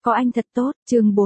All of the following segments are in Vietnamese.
Có anh thật tốt, chương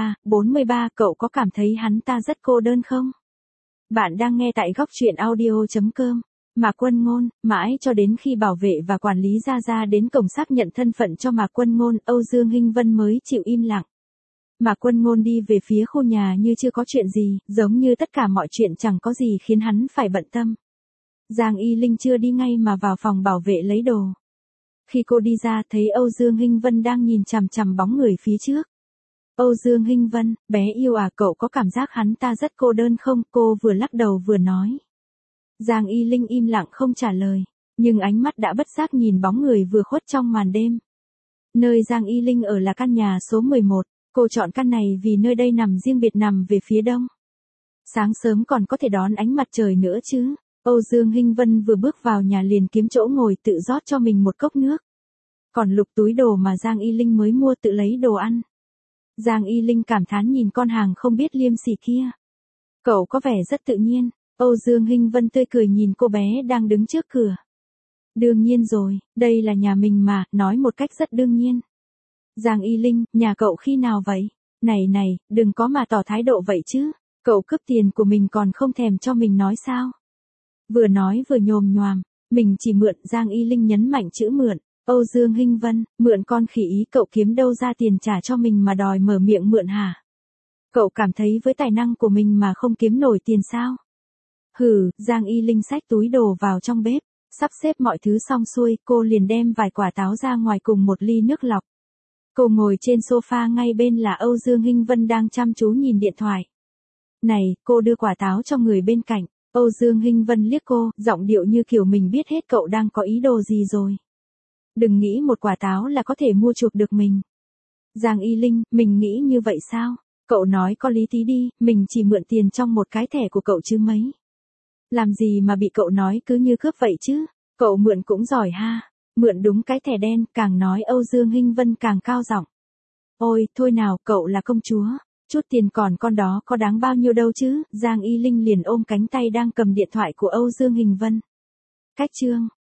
43, cậu có cảm thấy hắn ta rất cô đơn không? Bạn đang nghe tại góc truyện audio.com. Mạc Quân Ngôn, mãi cho đến khi bảo vệ và quản lý ra đến cổng xác nhận thân phận cho Mạc Quân Ngôn, Âu Dương Hinh Vân mới chịu im lặng. Mạc Quân Ngôn đi về phía khu nhà như chưa có chuyện gì, giống như tất cả mọi chuyện chẳng có gì khiến hắn phải bận tâm. Giang Y Linh chưa đi ngay mà vào phòng bảo vệ lấy đồ. Khi cô đi ra thấy Âu Dương Hinh Vân đang nhìn chằm chằm bóng người phía trước. Âu Dương Hinh Vân, bé yêu à, cậu có cảm giác hắn ta rất cô đơn không? Cô vừa lắc đầu vừa nói. Giang Y Linh im lặng không trả lời, nhưng ánh mắt đã bất giác nhìn bóng người vừa khuất trong màn đêm. Nơi Giang Y Linh ở là căn nhà số 11, cô chọn căn này vì nơi đây nằm riêng biệt nằm về phía đông. Sáng sớm còn có thể đón ánh mặt trời nữa chứ. Âu Dương Hinh Vân vừa bước vào nhà liền kiếm chỗ ngồi tự rót cho mình một cốc nước. Còn lục túi đồ mà Giang Y Linh mới mua tự lấy đồ ăn. Giang Y Linh cảm thán nhìn con hàng không biết liêm sỉ kia. Cậu có vẻ rất tự nhiên. Âu Dương Hinh Vân tươi cười nhìn cô bé đang đứng trước cửa. Đương nhiên rồi, đây là nhà mình mà, nói một cách rất đương nhiên. Giang Y Linh, nhà cậu khi nào vậy? Này, đừng có mà tỏ thái độ vậy chứ. Cậu cướp tiền của mình còn không thèm cho mình nói sao? Vừa nói vừa nhồm nhoàm, mình chỉ mượn. Giang Y Linh nhấn mạnh chữ mượn. Âu Dương Hinh Vân, mượn con khỉ ý, cậu kiếm đâu ra tiền trả cho mình mà đòi mở miệng mượn hả? Cậu cảm thấy với tài năng của mình mà không kiếm nổi tiền sao? Hừ, Giang Y Linh xách túi đồ vào trong bếp, sắp xếp mọi thứ xong xuôi, cô liền đem vài quả táo ra ngoài cùng một ly nước lọc. Cô ngồi trên sofa ngay bên là Âu Dương Hinh Vân đang chăm chú nhìn điện thoại. Này, cô đưa quả táo cho người bên cạnh. Âu Dương Hinh Vân liếc cô, giọng điệu như kiểu mình biết hết cậu đang có ý đồ gì rồi. Đừng nghĩ một quả táo là có thể mua chuộc được mình. Giang Y Linh, mình nghĩ như vậy sao? Cậu nói có lý tí đi, mình chỉ mượn tiền trong một cái thẻ của cậu chứ mấy. Làm gì mà bị cậu nói cứ như cướp vậy chứ? Cậu mượn cũng giỏi ha. Mượn đúng cái thẻ đen, càng nói Âu Dương Hinh Vân càng cao giọng. Ôi, thôi nào, cậu là công chúa. Chút tiền còn con đó có đáng bao nhiêu đâu chứ? Giang Y Linh liền ôm cánh tay đang cầm điện thoại của Âu Dương Hinh Vân. Cách chương